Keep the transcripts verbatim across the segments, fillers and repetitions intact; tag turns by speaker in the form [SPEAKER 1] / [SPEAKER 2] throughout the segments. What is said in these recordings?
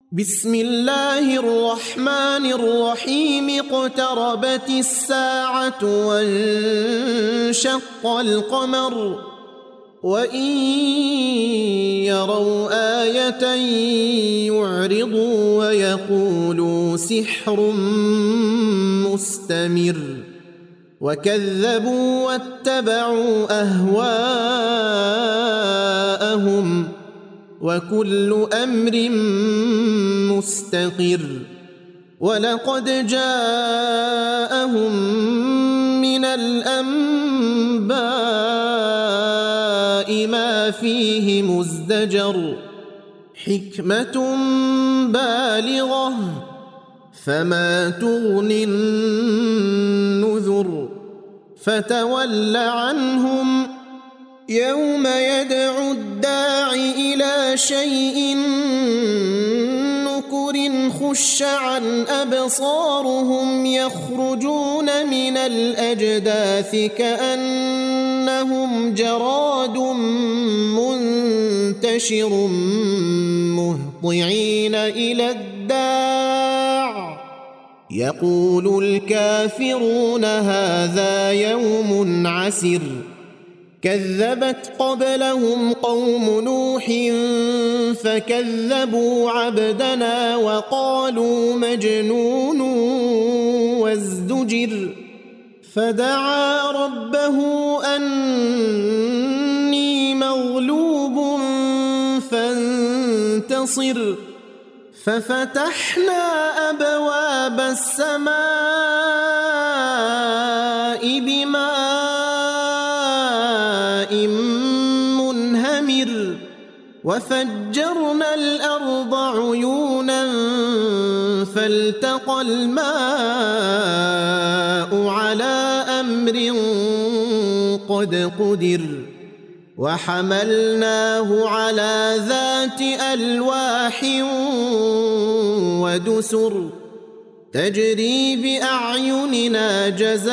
[SPEAKER 1] بسم الله الرحمن الرحيم. اقتربت الساعة وانشق القمر وإن يروا آية يعرضوا ويقولوا سحر مستمر وكذبوا واتبعوا أهواءهم وكل أمر مستقر. ولقد جاءهم من الأنباء ما فيه مزدجر حكمة بالغة فما تغني النذر. فتول عنهم يوم يدعو الداع إلى شيء نكر خش عن أبصارهم يخرجون من الأجداث كأنهم جراد منتشر مهطعين إلى الداع يقول الكافرون هذا يوم عسر. كذبت قبلهم قوم نوح فكذبوا عبدنا وقالوا مجنون وازدجر. فدعا ربه أني مغلوب فانتصر. ففتحنا أبواب السماء بماء منهمر وفجرنا الأرض عيونا فالتقى الماء على أمر قد قدر. وحملناه على ذات ألواح ودسر تجري بأعيننا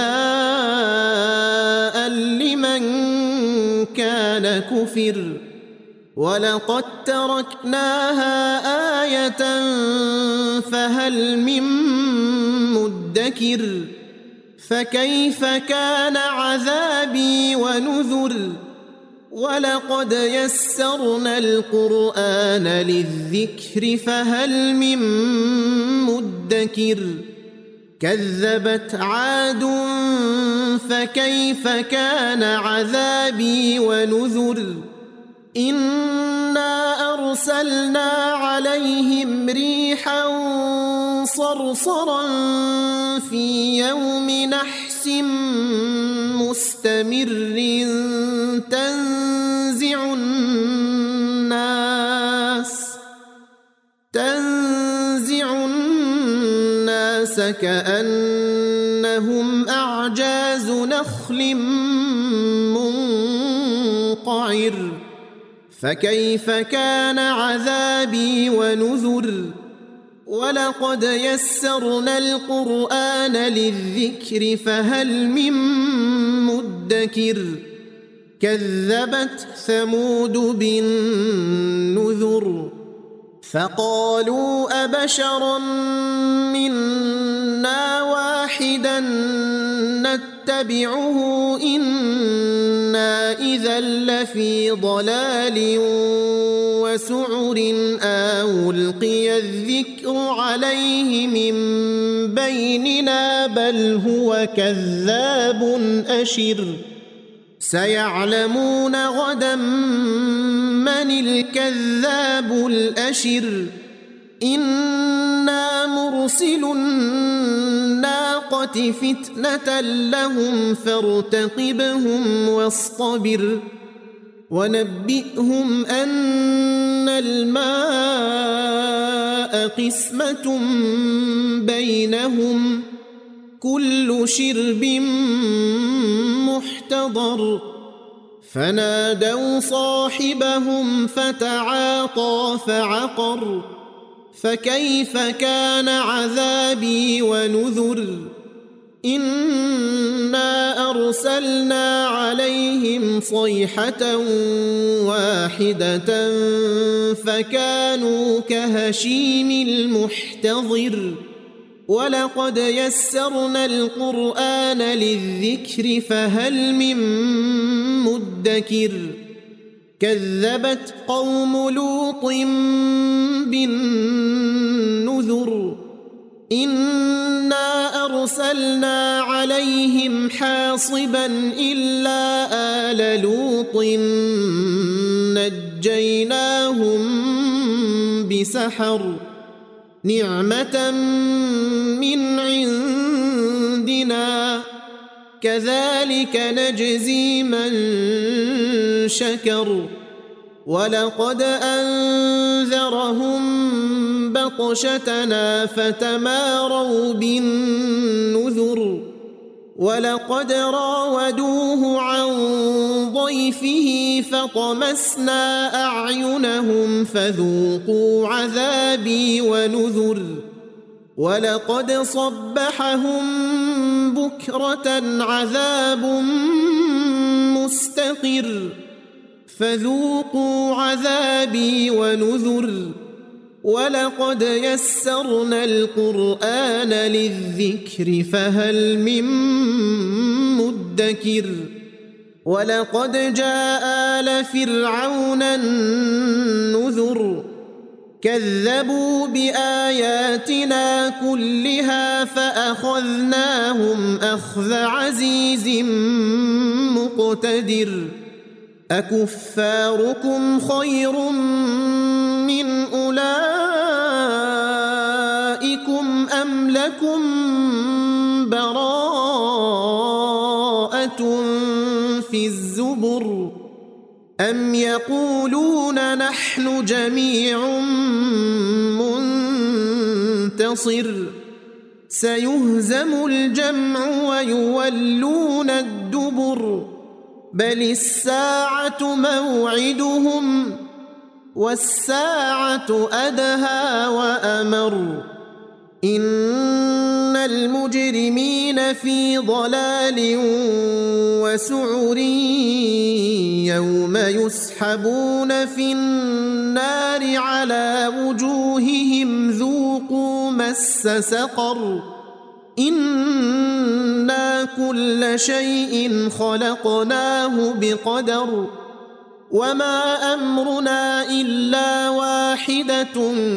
[SPEAKER 1] جزاء لمن كان كفر. ولقد تركناها آية فهل من مدكر. فكيف كان عذابي ونذر. ولقد يسرنا القرآن للذكر فهل من مدكر. كذبت عاد فكيف كان عذابي ونذر. إنا أرسلنا عليهم ريحا صرصرا في يوم نحس مستمر تنزع الناس تنزع الناس كأنهم أعجاز نخل منقعر. فكيف كان عذابي ونذر. ولقد يسرنا القرآن للذكر فهل من مدكر. كذبت ثمود بالنذر فقالوا أبشرا منا واحدا نتبعه إنا إذا لفي ضلال وسعر. أو ألقي الذكر عليه من بيننا بل هو كذاب أشر. سيعلمون غدا من الكذاب الأشر. إنا مرسل الناقة فتنة لهم فارتقبهم واصطبر. ونبئهم أن الماء قسمة بينهم كل شرب محتضر. فنادوا صاحبهم فتعاطى فعقر. فكيف كان عذابي ونذر. إنا أرسلنا عليهم صيحة واحدة فكانوا كهشيم المحتضر ولقد يسرنا القرآن للذكر فهل من مدكر كذبت قوم لوط بالنذر إنا أرسلنا عليهم حاصبا إلا آل لوط نجيناهم بسحر نعمة من عندنا كذلك نجزي من شكر ولقد أنذرهم بطشتنا فتماروا بالنذر ولقد راودوه عن ضيفه فطمسنا أعينهم فذوقوا عذابي ونذر ولقد صبحهم بكرة عذاب مستقر فذوقوا عذابي ونذر ولقد يسرنا القرآن للذكر فهل من مدكر ولقد جاء آل فرعون النذر كذبوا بآياتنا كلها فأخذناهم أخذ عزيز مقتدر أكفاركم خير من أولئكم أم لكم براءة في الزبر أم يقولون نحن جميع منتصر سيهزم الجمع ويولون الدبر بل الساعة موعدهم والساعة أدهى وأمر إن المجرمين في ضلال وسعر يوم يسحبون في النار على وجوههم ذوقوا مس سقر إنا كل شيء خلقناه بقدر وما أمرنا إلا واحدة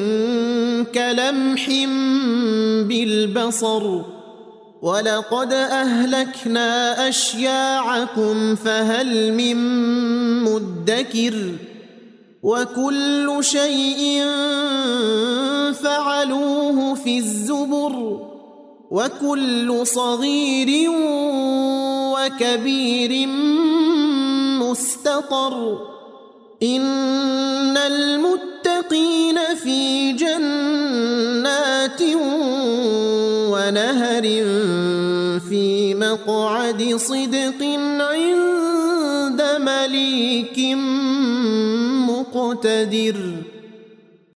[SPEAKER 1] كلمح بالبصر ولقد أهلكنا أشياعكم فهل من مدكر وكل شيء فعلوه في الزبر وكل صغير وكبير مستطر إن المتقين في جنات ونهر في مقعد صدق عند مليك مقتدر.